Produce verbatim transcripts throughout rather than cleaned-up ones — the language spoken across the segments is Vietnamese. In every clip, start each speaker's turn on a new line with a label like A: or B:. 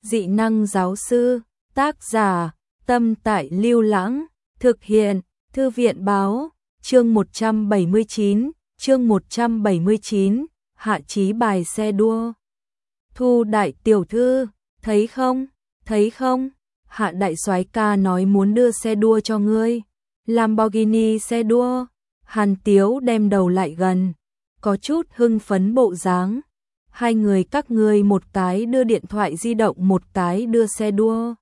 A: Dị năng giáo sư, tác giả, Tâm Tại Lưu Lãng, thực hiện, Thư viện báo, chương một trăm bảy mươi chín, chương một trăm bảy mươi chín, hạ chí bài xe đua. Thu đại tiểu thư, thấy không, thấy không, hạ đại soái ca nói muốn đưa xe đua cho ngươi, Lamborghini xe đua. Hàn Tiếu đem đầu lại gần, có chút hưng phấn bộ dáng. Hai người các ngươi một cái đưa điện thoại di động, một cái đưa xe đua.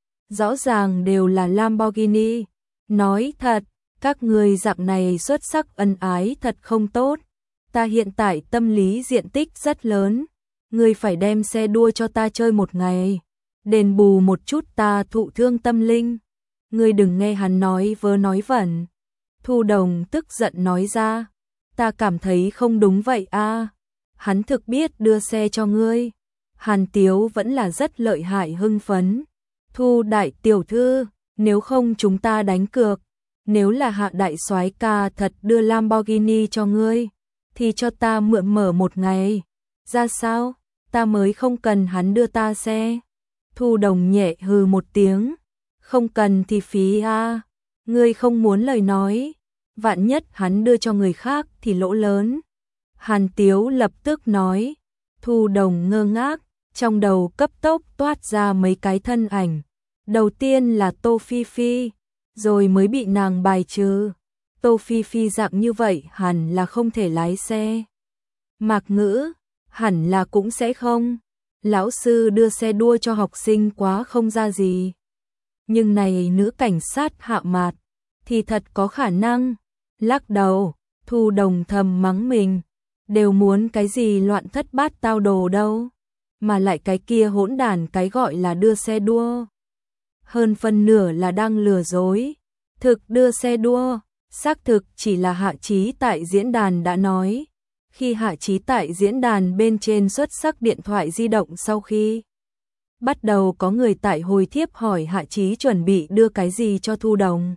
A: Rõ ràng đều là Lamborghini. Nói thật, các ngươi dạng này xuất sắc ân ái thật không tốt. Ta hiện tại tâm lý diện tích rất lớn. Ngươi phải đem xe đua cho ta chơi một ngày. Đền bù một chút ta thụ thương tâm linh. Ngươi đừng nghe hắn nói vớ nói vẩn. Thu Đồng tức giận nói ra. Ta cảm thấy không đúng vậy a. Hắn thực biết đưa xe cho ngươi. Hàn Tiếu vẫn là rất lợi hại hưng phấn. Thu đại tiểu thư, nếu không chúng ta đánh cược. Nếu là hạ đại soái ca thật đưa Lamborghini cho ngươi, thì cho ta mượn mở một ngày. Ra sao? Ta mới không cần hắn đưa ta xe. Thu Đồng nhẹ hừ một tiếng. Không cần thì phí a. Ngươi không muốn lời nói. Vạn nhất hắn đưa cho người khác thì lỗ lớn. Hàn Tiếu lập tức nói. Thu Đồng ngơ ngác, trong đầu cấp tốc toát ra mấy cái thân ảnh. Đầu tiên là Tô Phi Phi, rồi mới bị nàng bài trừ. Tô Phi Phi dạng như vậy hẳn là không thể lái xe. Mạc Ngữ, hẳn là cũng sẽ không. Lão sư đưa xe đua cho học sinh quá không ra gì. Nhưng này nữ cảnh sát Hạ Mạt, thì thật có khả năng. Lắc đầu, Thu Đồng thầm mắng mình. Đều muốn cái gì loạn thất bát tao đồ đâu. Mà lại cái kia hỗn đản cái gọi là đưa xe đua. Hơn phân nửa là đang lừa dối. Thực đưa xe đua, xác thực chỉ là Hạ Chí tại diễn đàn đã nói. Khi Hạ Chí tại diễn đàn bên trên xuất sắc điện thoại di động sau khi bắt đầu có người tại hồi thiếp hỏi Hạ Chí chuẩn bị đưa cái gì cho Thu Đồng.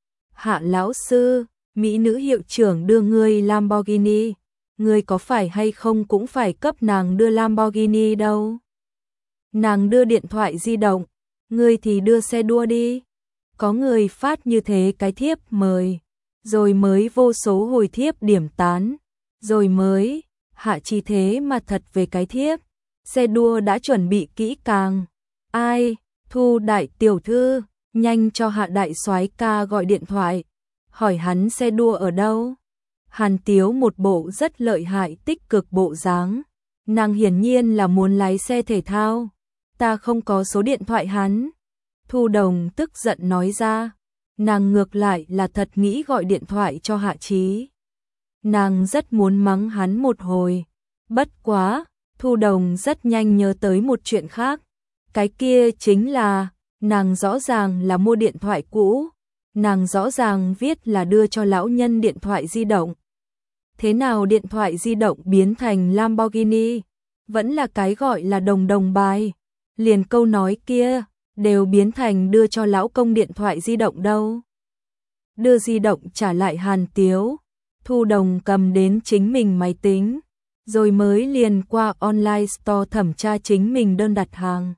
A: Hạ lão sư, mỹ nữ hiệu trưởng đưa ngươi Lamborghini. Ngươi có phải hay không cũng phải cấp nàng đưa Lamborghini đâu. Nàng đưa điện thoại di động, ngươi thì đưa xe đua đi. Có người phát như thế cái thiếp mời, rồi mới vô số hồi thiếp điểm tán, rồi mới, Hạ Chí thế mà thật về cái thiếp, xe đua đã chuẩn bị kỹ càng. Ai, Thu đại tiểu thư, nhanh cho Hạ đại soái ca gọi điện thoại, hỏi hắn xe đua ở đâu. Hàn Tiếu một bộ rất lợi hại tích cực bộ dáng. Nàng hiển nhiên là muốn lái xe thể thao. Ta không có số điện thoại hắn. Thu Đồng tức giận nói ra. Nàng ngược lại là thật nghĩ gọi điện thoại cho Hạ Chí. Nàng rất muốn mắng hắn một hồi. Bất quá, Thu Đồng rất nhanh nhớ tới một chuyện khác. Cái kia chính là, nàng rõ ràng là mua điện thoại cũ. Nàng rõ ràng viết là đưa cho lão nhân điện thoại di động. Thế nào điện thoại di động biến thành Lamborghini? Vẫn là cái gọi là đồng đồng bài. Liền câu nói kia, đều biến thành đưa cho lão công điện thoại di động đâu. Đưa di động trả lại Hàn Tiếu. Thu Đồng cầm đến chính mình máy tính. Rồi mới liền qua online store thẩm tra chính mình đơn đặt hàng.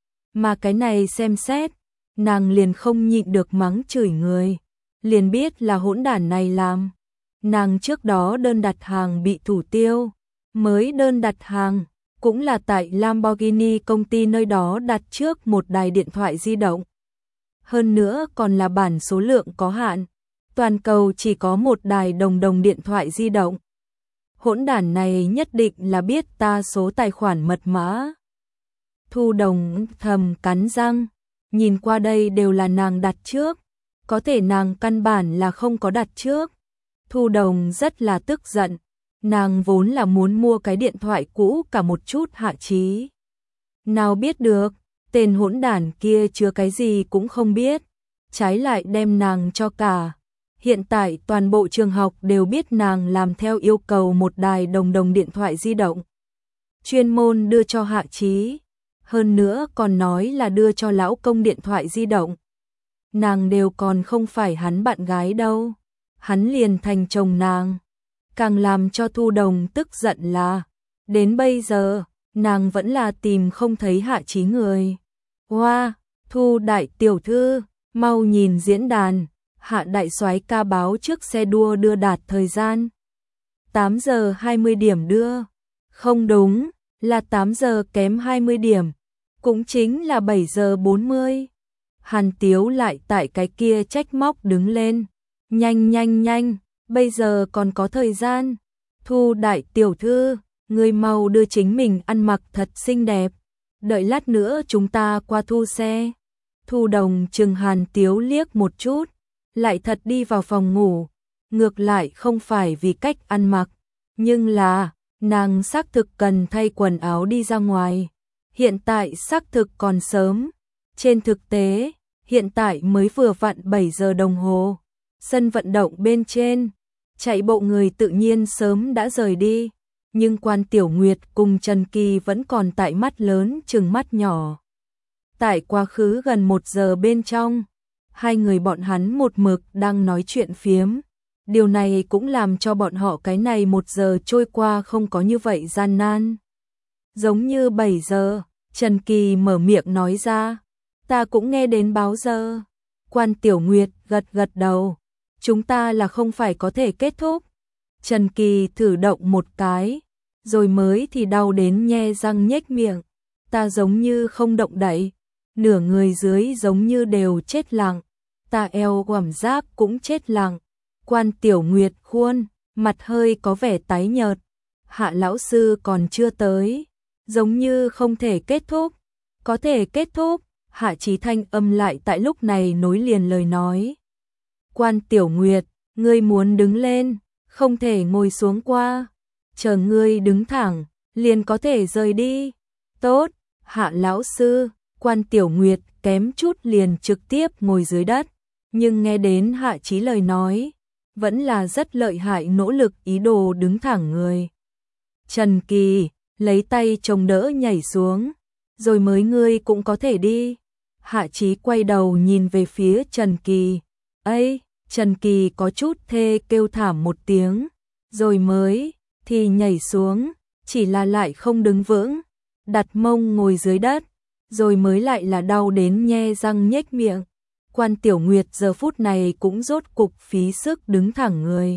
A: Mà cái này xem xét, nàng liền không nhịn được mắng chửi người. Liền biết là hỗn đản này làm. Nàng trước đó đơn đặt hàng bị thủ tiêu, mới đơn đặt hàng, cũng là tại Lamborghini công ty nơi đó đặt trước một đài điện thoại di động. Hơn nữa còn là bản số lượng có hạn, toàn cầu chỉ có một đài đồng đồng điện thoại di động. Hỗn đản này nhất định là biết ta số tài khoản mật mã. Thu Đồng thầm cắn răng, nhìn qua đây đều là nàng đặt trước, có thể nàng căn bản là không có đặt trước. Thu Đồng rất là tức giận, nàng vốn là muốn mua cái điện thoại cũ cả một chút Hạ Chí. Nào biết được, tên hỗn đản kia chứa cái gì cũng không biết, trái lại đem nàng cho cả. Hiện tại toàn bộ trường học đều biết nàng làm theo yêu cầu một đài đồng đồng điện thoại di động. Chuyên môn đưa cho Hạ Chí, hơn nữa còn nói là đưa cho lão công điện thoại di động. Nàng đều còn không phải hắn bạn gái đâu. Hắn liền thành chồng nàng. Càng làm cho Thu Đồng tức giận là, đến bây giờ, nàng vẫn là tìm không thấy Hạ Chí người. Hoa, wow, Thu đại tiểu thư, mau nhìn diễn đàn, Hạ đại soái ca báo trước xe đua đưa đạt thời gian. tám giờ hai mươi điểm đưa. Không đúng, là tám giờ kém hai mươi điểm, cũng chính là bảy giờ bốn mươi. Hàn Tiếu lại tại cái kia trách móc đứng lên. Nhanh nhanh nhanh, bây giờ còn có thời gian. Thu đại tiểu thư, người mau đưa chính mình ăn mặc thật xinh đẹp. Đợi lát nữa chúng ta qua thu xe. Thu Đồng chừng Hàn Tiếu liếc một chút, lại thật đi vào phòng ngủ. Ngược lại không phải vì cách ăn mặc, nhưng là nàng xác thực cần thay quần áo đi ra ngoài. Hiện tại xác thực còn sớm. Trên thực tế, hiện tại mới vừa vặn bảy giờ đồng hồ. Sân vận động bên trên, chạy bộ người tự nhiên sớm đã rời đi. Nhưng Quan Tiểu Nguyệt cùng Trần Kỳ vẫn còn tại mắt lớn chừng mắt nhỏ. Tại quá khứ gần một giờ bên trong, hai người bọn hắn một mực đang nói chuyện phiếm. Điều này cũng làm cho bọn họ cái này một giờ trôi qua không có như vậy gian nan. Giống như bảy giờ, Trần Kỳ mở miệng nói ra, ta cũng nghe đến báo giờ. Quan Tiểu Nguyệt gật gật đầu, chúng ta là không phải có thể kết thúc. Trần Kỳ thử động một cái, rồi mới thì đau đến nhe răng nhếch miệng. Ta giống như không động đậy, nửa người dưới giống như đều chết lặng, ta eo quảm giác cũng chết lặng. Quan Tiểu Nguyệt khuôn, mặt hơi có vẻ tái nhợt. Hạ lão sư còn chưa tới, giống như không thể kết thúc. Có thể kết thúc, Hạ Chí thanh âm lại tại lúc này nối liền lời nói. Quan Tiểu Nguyệt, ngươi muốn đứng lên, không thể ngồi xuống qua. Chờ ngươi đứng thẳng, liền có thể rời đi. Tốt, Hạ lão sư. Quan Tiểu Nguyệt kém chút liền trực tiếp ngồi dưới đất, nhưng nghe đến Hạ Chí lời nói, vẫn là rất lợi hại nỗ lực ý đồ đứng thẳng người. Trần Kỳ lấy tay chống đỡ nhảy xuống, rồi mới ngươi cũng có thể đi. Hạ Chí quay đầu nhìn về phía Trần Kỳ. Ấy, Trần Kỳ có chút thê kêu thảm một tiếng, rồi mới thì nhảy xuống, chỉ là lại không đứng vững, đặt mông ngồi dưới đất, rồi mới lại là đau đến nhe răng nhếch miệng. Quan Tiểu Nguyệt giờ phút này cũng rốt cục phí sức đứng thẳng người.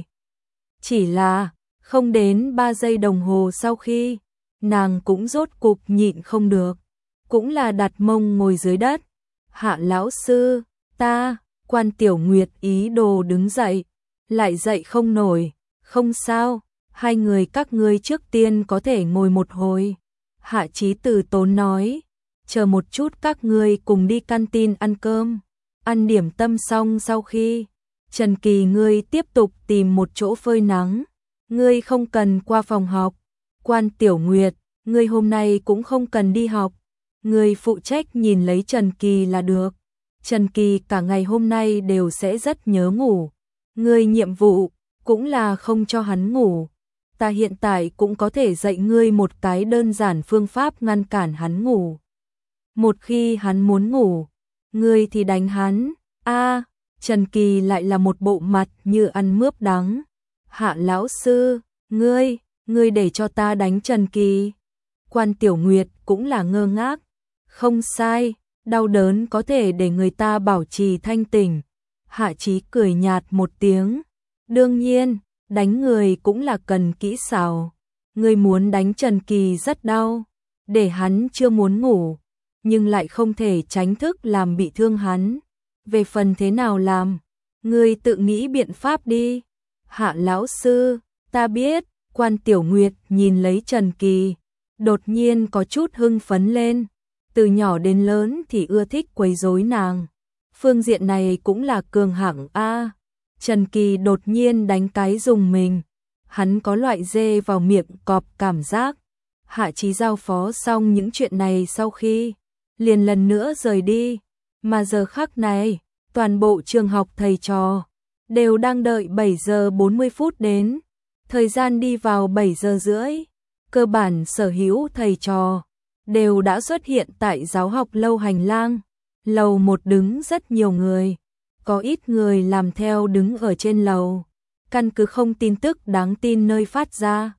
A: Chỉ là không đến ba giây đồng hồ sau khi, nàng cũng rốt cục nhịn không được, cũng là đặt mông ngồi dưới đất. Hạ lão sư, ta. Quan Tiểu Nguyệt ý đồ đứng dậy, lại dậy không nổi. Không sao, hai người các ngươi trước tiên có thể ngồi một hồi. Hạ Chí từ tốn nói, chờ một chút các ngươi cùng đi canteen ăn cơm. Ăn điểm tâm xong sau khi, Trần Kỳ ngươi tiếp tục tìm một chỗ phơi nắng. Ngươi không cần qua phòng học. Quan Tiểu Nguyệt, ngươi hôm nay cũng không cần đi học. Ngươi phụ trách nhìn lấy Trần Kỳ là được. Trần Kỳ cả ngày hôm nay đều sẽ rất nhớ ngủ. Ngươi nhiệm vụ cũng là không cho hắn ngủ. Ta hiện tại cũng có thể dạy ngươi một cái đơn giản phương pháp ngăn cản hắn ngủ. Một khi hắn muốn ngủ, ngươi thì đánh hắn. A, à, Trần Kỳ lại là một bộ mặt như ăn mướp đắng. Hạ lão sư, ngươi, ngươi để cho ta đánh Trần Kỳ. Quan Tiểu Nguyệt cũng là ngơ ngác. Không sai, đau đớn có thể để người ta bảo trì thanh tỉnh. Hạ Chí cười nhạt một tiếng. Đương nhiên, đánh người cũng là cần kỹ xảo. Ngươi muốn đánh Trần Kỳ rất đau, để hắn chưa muốn ngủ, nhưng lại không thể tránh thức làm bị thương hắn. Về phần thế nào làm, ngươi tự nghĩ biện pháp đi. Hạ lão sư, ta biết. Quan Tiểu Nguyệt nhìn lấy Trần Kỳ, đột nhiên có chút hưng phấn lên. Từ nhỏ đến lớn thì ưa thích quấy rối nàng. Phương diện này cũng là cường hạng a. Trần Kỳ đột nhiên đánh cái dùng mình, hắn có loại dê vào miệng cọp cảm giác. Hạ Chí giao phó xong những chuyện này sau khi, liền lần nữa rời đi. Mà giờ khắc này, toàn bộ trường học thầy trò đều đang đợi bảy giờ bốn mươi phút đến. Thời gian đi vào bảy giờ rưỡi, cơ bản sở hữu thầy trò đều đã xuất hiện tại giáo học lâu hành lang. Lầu một đứng rất nhiều người, có ít người làm theo đứng ở trên lầu. Căn cứ không tin tức đáng tin nơi phát ra,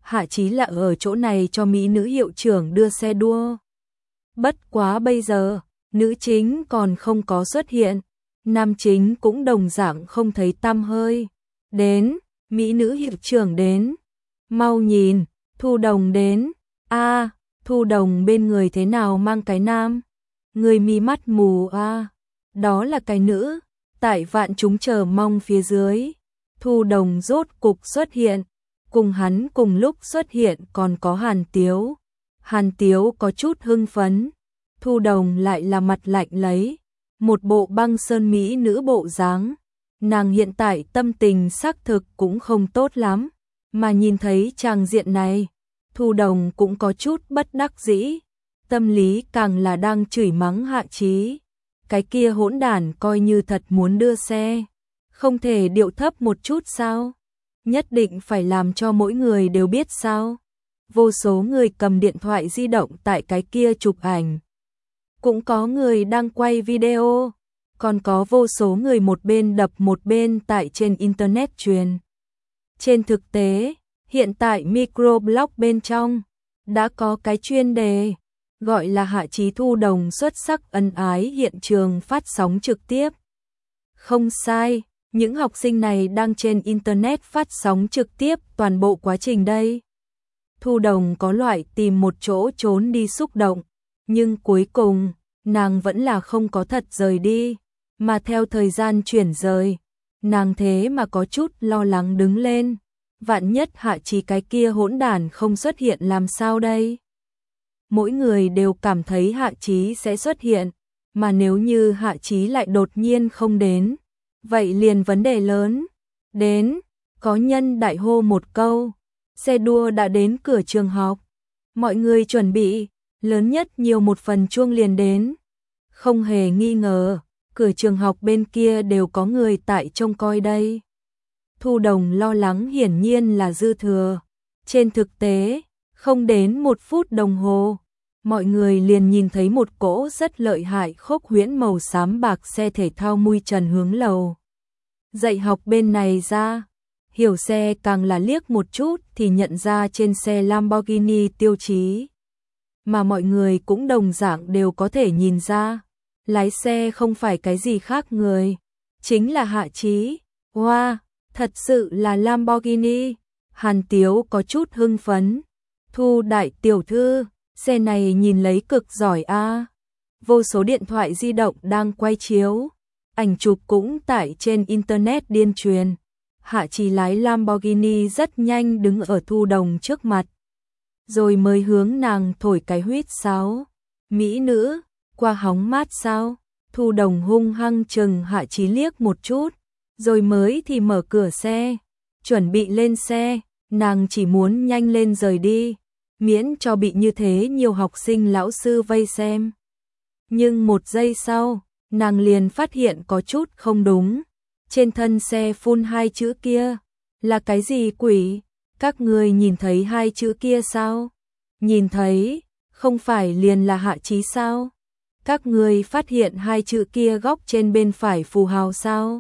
A: Hạ Chí là ở chỗ này cho mỹ nữ hiệu trưởng đưa xe đua. Bất quá bây giờ, nữ chính còn không có xuất hiện, nam chính cũng đồng dạng không thấy tăm hơi. Đến, mỹ nữ hiệu trưởng đến. Mau nhìn, Thu Đồng đến. A, à, Thu Đồng bên người thế nào mang cái nam? Người mi mắt mù a. À. Đó là cái nữ. Tại vạn chúng chờ mong phía dưới, Thu Đồng rốt cục xuất hiện. Cùng hắn cùng lúc xuất hiện còn có Hàn Tiếu. Hàn Tiếu có chút hưng phấn. Thu Đồng lại là mặt lạnh lấy, một bộ băng sơn mỹ nữ bộ dáng. Nàng hiện tại tâm tình xác thực cũng không tốt lắm, mà nhìn thấy tràng diện này, Thu Đồng cũng có chút bất đắc dĩ, tâm lý càng là đang chửi mắng Hạ Chí. Cái kia hỗn đản coi như thật muốn đưa xe, không thể điệu thấp một chút sao? Nhất định phải làm cho mỗi người đều biết sao? Vô số người cầm điện thoại di động tại cái kia chụp ảnh. Cũng có người đang quay video, còn có vô số người một bên đập một bên tại trên internet truyền. Trên thực tế, hiện tại microblog bên trong đã có cái chuyên đề gọi là Hạ Chí Thu Đồng xuất sắc ân ái hiện trường phát sóng trực tiếp. Không sai, những học sinh này đang trên internet phát sóng trực tiếp toàn bộ quá trình đây. Thu Đồng có loại tìm một chỗ trốn đi xúc động, nhưng cuối cùng, nàng vẫn là không có thật rời đi, mà theo thời gian chuyển rời, nàng thế mà có chút lo lắng đứng lên. Vạn nhất Hạ Chí cái kia hỗn đản không xuất hiện làm sao đây? Mỗi người đều cảm thấy Hạ Chí sẽ xuất hiện, mà nếu như Hạ Chí lại đột nhiên không đến, vậy liền vấn đề lớn. Đến, có nhân đại hô một câu, xe đua đã đến cửa trường học. Mọi người chuẩn bị, lớn nhất nhiều một phần chuông liền đến. Không hề nghi ngờ, cửa trường học bên kia đều có người tại trông coi đây. Thu Đồng lo lắng hiển nhiên là dư thừa. Trên thực tế, không đến một phút đồng hồ, mọi người liền nhìn thấy một cỗ rất lợi hại khốc huyễn màu xám bạc xe thể thao mui trần hướng lầu dạy học bên này ra. Hiểu xe càng là liếc một chút thì nhận ra trên xe Lamborghini tiêu chí. Mà mọi người cũng đồng dạng đều có thể nhìn ra, lái xe không phải cái gì khác người, chính là Hạ Chí. Wow, thật sự là Lamborghini. Hàn Tiếu có chút hưng phấn. Thu đại tiểu thư, xe này nhìn lấy cực giỏi a. À. Vô số điện thoại di động đang quay chiếu, ảnh chụp cũng tải trên internet điên truyền. Hạ Chí lái Lamborghini rất nhanh đứng ở Thu Đồng trước mặt, rồi mới hướng nàng thổi cái huýt sáo. Mỹ nữ, qua hóng mát sao? Thu Đồng hung hăng chừng Hạ Chí liếc một chút, rồi mới thì mở cửa xe, chuẩn bị lên xe. Nàng chỉ muốn nhanh lên rời đi, miễn cho bị như thế nhiều học sinh lão sư vây xem. Nhưng một giây sau, nàng liền phát hiện có chút không đúng. Trên thân xe phun hai chữ kia, là cái gì quỷ? Các người nhìn thấy hai chữ kia sao? Nhìn thấy, không phải liền là Hạ Chí sao? Các người phát hiện hai chữ kia góc trên bên phải phù hào sao?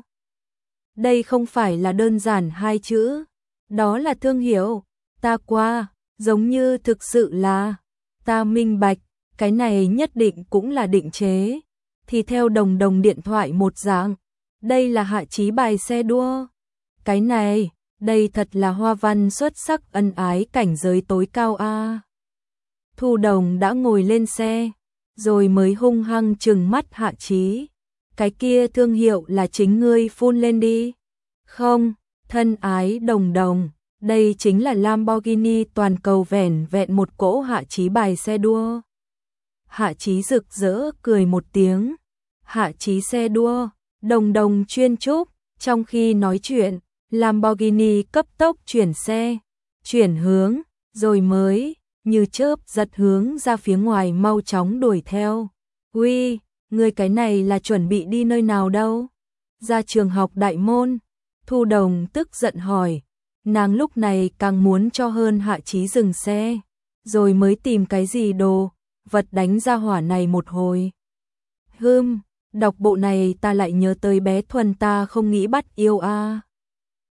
A: Đây không phải là đơn giản hai chữ, đó là thương hiệu. Ta qua, giống như thực sự là, ta minh bạch, cái này nhất định cũng là định chế. Thì theo Đồng Đồng điện thoại một dạng, đây là Hạ Chí bài xe đua. Cái này, đây thật là hoa văn xuất sắc ân ái cảnh giới tối cao a. À. Thu Đồng đã ngồi lên xe, rồi mới hung hăng trừng mắt Hạ Chí. Cái kia thương hiệu là chính ngươi phun lên đi. Không, thân ái Đồng Đồng, đây chính là Lamborghini toàn cầu vẻn vẹn một cỗ Hạ Chí bài xe đua. Hạ Chí rực rỡ cười một tiếng. Hạ Chí xe đua, Đồng Đồng chuyên chúc. Trong khi nói chuyện, Lamborghini cấp tốc chuyển xe, chuyển hướng, rồi mới như chớp giật hướng ra phía ngoài mau chóng đuổi theo. Uy, người cái này là chuẩn bị đi nơi nào đâu? Ra trường học Đại Môn. Thu Đồng tức giận hỏi. Nàng lúc này càng muốn cho hơn Hạ Chí dừng xe, rồi mới tìm cái gì đồ vật đánh ra hỏa này một hồi. Hừm, đọc bộ này ta lại nhớ tới bé Thuần ta không nghĩ bắt yêu a. À.